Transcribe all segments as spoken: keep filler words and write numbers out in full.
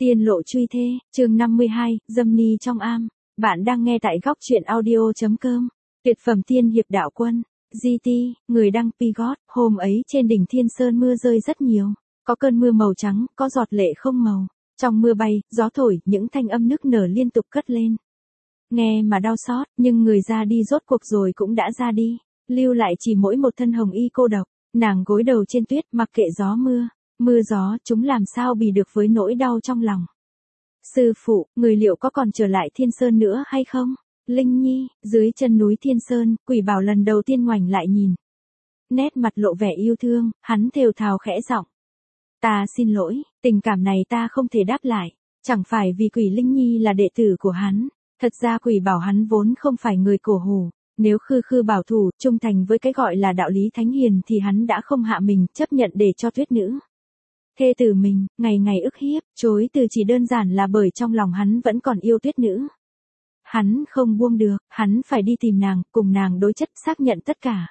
Tiên lộ truy thê, chương năm mươi hai, dâm ni trong am. Bạn đang nghe tại góc truyện audio.com. Tuyệt phẩm tiên hiệp đạo quân. giê tê, người đăng Pigot, hôm ấy trên đỉnh Thiên Sơn mưa rơi rất nhiều. Có cơn mưa màu trắng, có giọt lệ không màu. Trong mưa bay, gió thổi, những thanh âm nức nở liên tục cất lên. Nghe mà đau xót, nhưng người ra đi rốt cuộc rồi cũng đã ra đi. Lưu lại chỉ mỗi một thân hồng y cô độc. Nàng gối đầu trên tuyết, mặc kệ gió mưa. Mưa gió, chúng làm sao bì được với nỗi đau trong lòng. Sư phụ, người liệu có còn trở lại Thiên Sơn nữa hay không? Linh Nhi, dưới chân núi Thiên Sơn, Quỷ Bảo lần đầu tiên ngoảnh lại nhìn. Nét mặt lộ vẻ yêu thương, hắn thều thào khẽ giọng. Ta xin lỗi, tình cảm này ta không thể đáp lại. Chẳng phải vì Quỷ Linh Nhi là đệ tử của hắn. Thật ra Quỷ Bảo hắn vốn không phải người cổ hủ. Nếu khư khư bảo thủ, trung thành với cái gọi là đạo lý thánh hiền thì hắn đã không hạ mình chấp nhận để cho tuyết nữ. Thê tử mình, ngày ngày ức hiếp, chối từ chỉ đơn giản là bởi trong lòng hắn vẫn còn yêu tuyết nữ. Hắn không buông được, hắn phải đi tìm nàng, cùng nàng đối chất xác nhận tất cả.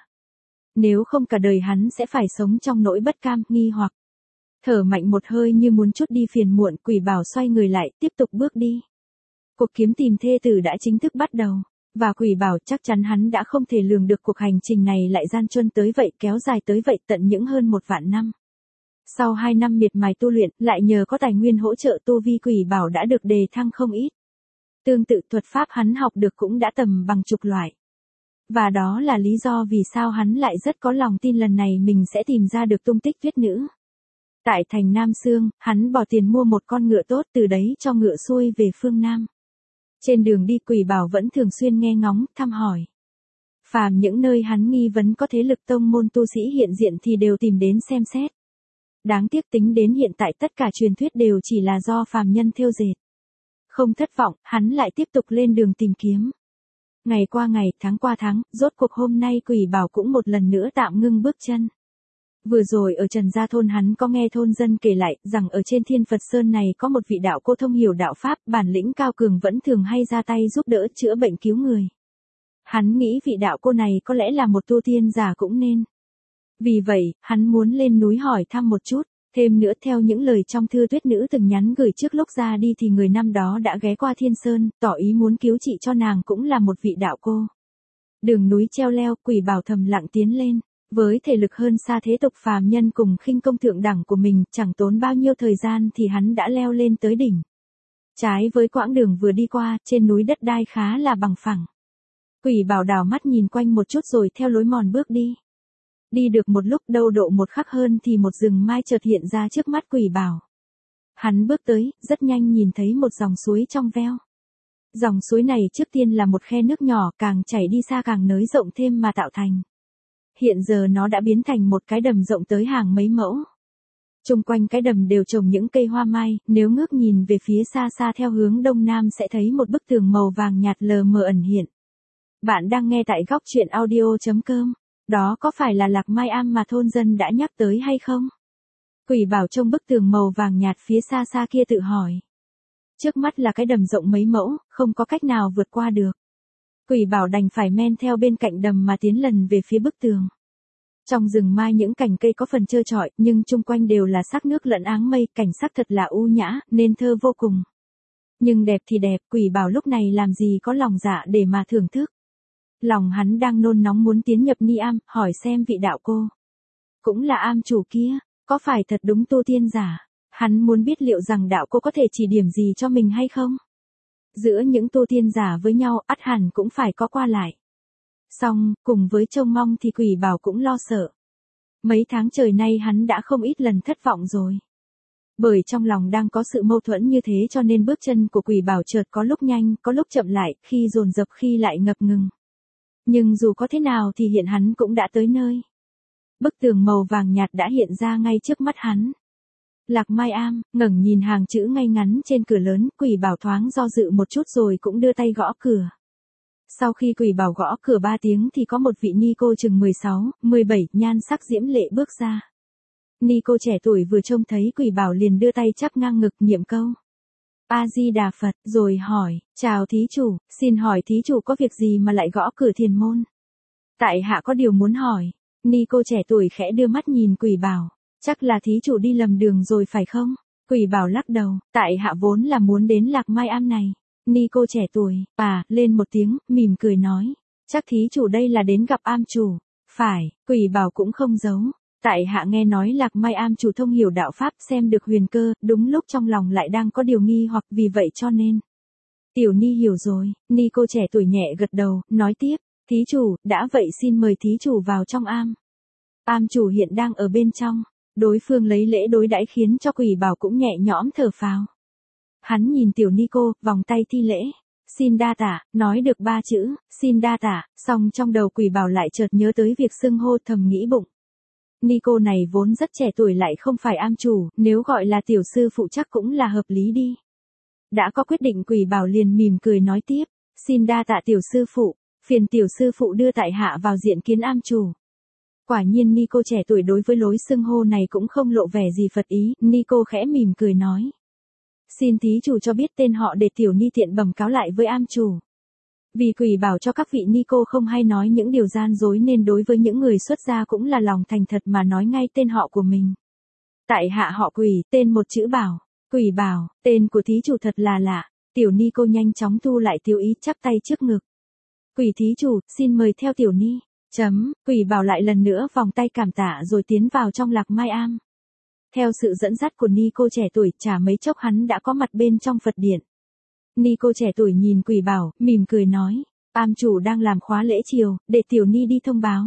Nếu không cả đời hắn sẽ phải sống trong nỗi bất cam, nghi hoặc. Thở mạnh một hơi như muốn trút đi phiền muộn, Quỷ Bảo xoay người lại, tiếp tục bước đi. Cuộc kiếm tìm thê tử đã chính thức bắt đầu. Và Quỷ Bảo chắc chắn hắn đã không thể lường được cuộc hành trình này lại gian truân tới vậy, kéo dài tới vậy, tận những hơn một vạn năm. Sau hai năm miệt mài tu luyện, lại nhờ có tài nguyên hỗ trợ tu vi, Quỷ Bảo đã được đề thăng không ít. Tương tự thuật pháp hắn học được cũng đã tầm bằng chục loại. Và đó là lý do vì sao hắn lại rất có lòng tin lần này mình sẽ tìm ra được tung tích tuyết nữ. Tại thành Nam Sương, hắn bỏ tiền mua một con ngựa tốt, từ đấy cho ngựa xuôi về phương Nam. Trên đường đi, Quỷ Bảo vẫn thường xuyên nghe ngóng, thăm hỏi. Phàm những nơi hắn nghi vấn có thế lực tông môn tu sĩ hiện diện thì đều tìm đến xem xét. Đáng tiếc tính đến hiện tại tất cả truyền thuyết đều chỉ là do phàm nhân thêu dệt. Không thất vọng, hắn lại tiếp tục lên đường tìm kiếm. Ngày qua ngày, tháng qua tháng, rốt cuộc hôm nay Quỷ Bảo cũng một lần nữa tạm ngưng bước chân. Vừa rồi ở Trần Gia Thôn hắn có nghe thôn dân kể lại rằng ở trên Thiên Phật Sơn này có một vị đạo cô thông hiểu đạo pháp, bản lĩnh cao cường, vẫn thường hay ra tay giúp đỡ chữa bệnh cứu người. Hắn nghĩ vị đạo cô này có lẽ là một tu tiên giả cũng nên. Vì vậy, hắn muốn lên núi hỏi thăm một chút. Thêm nữa, theo những lời trong thư tuyết nữ từng nhắn gửi trước lúc ra đi thì người năm đó đã ghé qua Thiên Sơn, tỏ ý muốn cứu trị cho nàng, cũng là một vị đạo cô. Đường núi treo leo, Quỷ Bảo thầm lặng tiến lên. Với thể lực hơn xa thế tục phàm nhân cùng khinh công thượng đẳng của mình, chẳng tốn bao nhiêu thời gian thì hắn đã leo lên tới đỉnh. Trái với quãng đường vừa đi qua, trên núi đất đai khá là bằng phẳng. Quỷ Bảo đảo mắt nhìn quanh một chút rồi theo lối mòn bước đi. Đi được một lúc, đâu độ một khắc hơn thì một rừng mai chợt hiện ra trước mắt Quỷ Bảo. Hắn bước tới, rất nhanh nhìn thấy một dòng suối trong veo. Dòng suối này trước tiên là một khe nước nhỏ, càng chảy đi xa càng nới rộng thêm mà tạo thành. Hiện giờ nó đã biến thành một cái đầm rộng tới hàng mấy mẫu. Chung quanh cái đầm đều trồng những cây hoa mai, nếu ngước nhìn về phía xa xa theo hướng đông nam sẽ thấy một bức tường màu vàng nhạt lờ mờ ẩn hiện. Bạn đang nghe tại góc truyện audio.com. Đó có phải là Lạc Mai Am mà thôn dân đã nhắc tới hay không? Quỷ Bảo trông bức tường màu vàng nhạt phía xa xa kia tự hỏi. Trước mắt là cái đầm rộng mấy mẫu, không có cách nào vượt qua được. Quỷ Bảo đành phải men theo bên cạnh đầm mà tiến lần về phía bức tường. Trong rừng mai những cành cây có phần trơ trọi, nhưng chung quanh đều là sắc nước lẫn áng mây, cảnh sắc thật là u nhã, nên thơ vô cùng. Nhưng đẹp thì đẹp, Quỷ Bảo lúc này làm gì có lòng dạ để mà thưởng thức. Lòng hắn đang nôn nóng muốn tiến nhập Ni Am, hỏi xem vị đạo cô. Cũng là am chủ kia, có phải thật đúng tu tiên giả? Hắn muốn biết liệu rằng đạo cô có thể chỉ điểm gì cho mình hay không? Giữa những tu tiên giả với nhau, ắt hẳn cũng phải có qua lại. Song, cùng với trông mong thì Quỷ Bảo cũng lo sợ. Mấy tháng trời nay hắn đã không ít lần thất vọng rồi. Bởi trong lòng đang có sự mâu thuẫn như thế cho nên bước chân của Quỷ Bảo chợt có lúc nhanh, có lúc chậm lại, khi dồn dập khi lại ngập ngừng. Nhưng dù có thế nào thì hiện hắn cũng đã tới nơi. Bức tường màu vàng nhạt đã hiện ra ngay trước mắt hắn. Lạc Mai Am, ngẩng nhìn hàng chữ ngay ngắn trên cửa lớn, Quỷ Bảo thoáng do dự một chút rồi cũng đưa tay gõ cửa. Sau khi Quỷ Bảo gõ cửa ba tiếng thì có một vị ni cô chừng mười sáu, mười bảy, nhan sắc diễm lệ bước ra. Ni cô trẻ tuổi vừa trông thấy Quỷ Bảo liền đưa tay chắp ngang ngực niệm câu A Di Đà Phật, rồi hỏi, chào thí chủ, xin hỏi thí chủ có việc gì mà lại gõ cửa thiền môn? Tại hạ có điều muốn hỏi. Ni cô trẻ tuổi khẽ đưa mắt nhìn Quỷ Bảo, chắc là thí chủ đi lầm đường rồi phải không? Quỷ Bảo lắc đầu, tại hạ vốn là muốn đến Lạc Mai Am này. Nico trẻ tuổi, à, lên một tiếng, mỉm cười nói. Chắc thí chủ đây là đến gặp am chủ. Phải, Quỷ Bảo cũng không giấu. Tại hạ nghe nói Lạc Mai Am chủ thông hiểu đạo pháp, xem được huyền cơ, đúng lúc trong lòng lại đang có điều nghi hoặc, vì vậy cho nên. Tiểu Ni hiểu rồi, Nico trẻ tuổi nhẹ gật đầu, nói tiếp. Thí chủ, đã vậy xin mời thí chủ vào trong am. Am chủ hiện đang ở bên trong. Đối phương lấy lễ đối đãi khiến cho Quỷ Bảo cũng nhẹ nhõm thở phào. Hắn nhìn tiểu Nico, vòng tay thi lễ. Xin đa tạ, nói được ba chữ, xin đa tạ, xong trong đầu Quỷ Bảo lại chợt nhớ tới việc xưng hô, thầm nghĩ bụng. Nico này vốn rất trẻ tuổi lại không phải am chủ, nếu gọi là tiểu sư phụ chắc cũng là hợp lý đi. Đã có quyết định Quỷ Bảo liền mỉm cười nói tiếp, xin đa tạ tiểu sư phụ, phiền tiểu sư phụ đưa tại hạ vào diện kiến am chủ. Quả nhiên Nico trẻ tuổi đối với lối xưng hô này cũng không lộ vẻ gì phật ý, Nico khẽ mỉm cười nói. Xin thí chủ cho biết tên họ để tiểu Ni tiện bẩm cáo lại với am chủ. Vì Quỷ Bảo cho các vị Nico không hay nói những điều gian dối nên đối với những người xuất gia cũng là lòng thành thật mà nói ngay tên họ của mình. Tại hạ họ Quỷ, tên một chữ Bảo. Quỷ Bảo, tên của thí chủ thật là lạ. Tiểu Nico nhanh chóng thu lại tiêu ý, chắp tay trước ngực. Quỷ thí chủ, xin mời theo tiểu Ni. Chấm, Quỷ Bảo lại lần nữa vòng tay cảm tạ rồi tiến vào trong Lạc Mai Am. Theo sự dẫn dắt của Nico trẻ tuổi, chả mấy chốc hắn đã có mặt bên trong Phật điện. Nico trẻ tuổi nhìn Quỷ Bảo, mỉm cười nói, am chủ đang làm khóa lễ chiều, để tiểu Ni đi thông báo.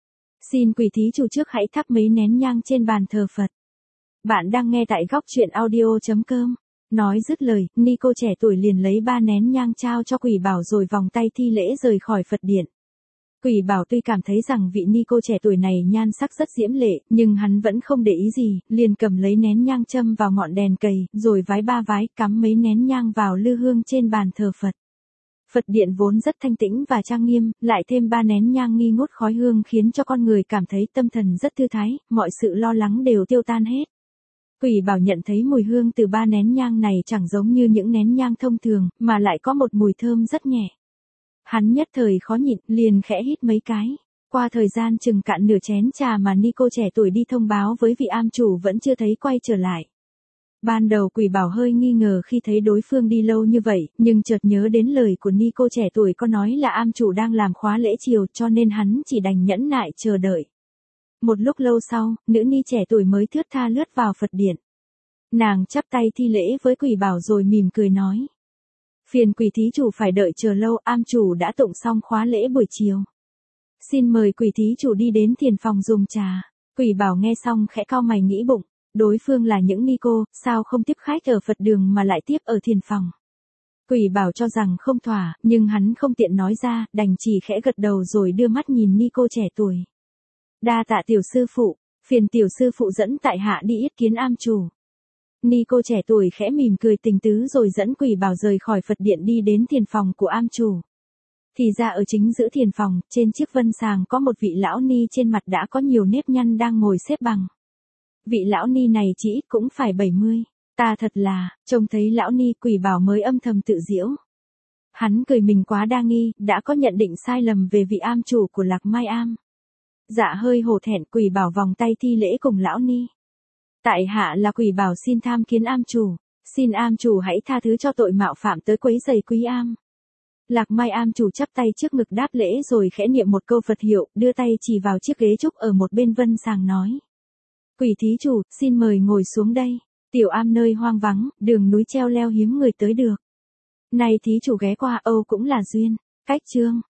Xin Quỷ thí chủ trước hãy thắp mấy nén nhang trên bàn thờ Phật. Bạn đang nghe tại góc truyện audio chấm com. Nói dứt lời, Nico trẻ tuổi liền lấy ba nén nhang trao cho Quỷ Bảo rồi vòng tay thi lễ rời khỏi Phật điện. Quỷ Bảo tuy cảm thấy rằng vị Nico trẻ tuổi này nhan sắc rất diễm lệ, nhưng hắn vẫn không để ý gì, liền cầm lấy nén nhang châm vào ngọn đèn cầy, rồi vái ba vái, cắm mấy nén nhang vào lư hương trên bàn thờ Phật. Phật điện vốn rất thanh tĩnh và trang nghiêm, lại thêm ba nén nhang nghi ngút khói hương khiến cho con người cảm thấy tâm thần rất thư thái, mọi sự lo lắng đều tiêu tan hết. Quỷ Bảo nhận thấy mùi hương từ ba nén nhang này chẳng giống như những nén nhang thông thường, mà lại có một mùi thơm rất nhẹ. Hắn nhất thời khó nhịn, liền khẽ hít mấy cái. Qua thời gian chừng cạn nửa chén trà mà Nico trẻ tuổi đi thông báo với vị am chủ vẫn chưa thấy quay trở lại. Ban đầu Quỷ Bảo hơi nghi ngờ khi thấy đối phương đi lâu như vậy, nhưng chợt nhớ đến lời của Nico trẻ tuổi có nói là am chủ đang làm khóa lễ chiều cho nên hắn chỉ đành nhẫn nại chờ đợi. Một lúc lâu sau, nữ ni trẻ tuổi mới thướt tha lướt vào Phật điện. Nàng chắp tay thi lễ với Quỷ Bảo rồi mỉm cười nói. Phiền Quỷ thí chủ phải đợi chờ lâu, am chủ đã tụng xong khóa lễ buổi chiều. Xin mời Quỷ thí chủ đi đến thiền phòng dùng trà. Quỷ Bảo nghe xong khẽ cau mày nghĩ bụng, đối phương là những Nico, sao không tiếp khách ở Phật đường mà lại tiếp ở thiền phòng. Quỷ Bảo cho rằng không thỏa, nhưng hắn không tiện nói ra, đành chỉ khẽ gật đầu rồi đưa mắt nhìn Nico trẻ tuổi. Đa tạ tiểu sư phụ, phiền tiểu sư phụ dẫn tại hạ đi yết kiến am chủ. Nico trẻ tuổi khẽ mỉm cười tình tứ rồi dẫn Quỷ Bảo rời khỏi Phật điện đi đến thiền phòng của am chủ. Thì ra ở chính giữa thiền phòng, trên chiếc vân sàng có một vị lão ni trên mặt đã có nhiều nếp nhăn đang ngồi xếp bằng. Vị lão ni này chỉ ít cũng phải bảy mươi. Ta thật là, trông thấy lão ni Quỷ Bảo mới âm thầm tự giễu. Hắn cười mình quá đa nghi, đã có nhận định sai lầm về vị am chủ của Lạc Mai Am. Dạ hơi hổ thẹn, Quỷ Bảo vòng tay thi lễ cùng lão ni. Tại hạ là Quỷ Bảo xin tham kiến am chủ, xin am chủ hãy tha thứ cho tội mạo phạm tới quấy rầy quý am. Lạc Mai am chủ chắp tay trước ngực đáp lễ rồi khẽ niệm một câu Phật hiệu, đưa tay chỉ vào chiếc ghế trúc ở một bên vân sàng nói. Quỷ thí chủ, xin mời ngồi xuống đây, tiểu am nơi hoang vắng, đường núi treo leo hiếm người tới được. Này thí chủ ghé qua Âu cũng là duyên, cách chương.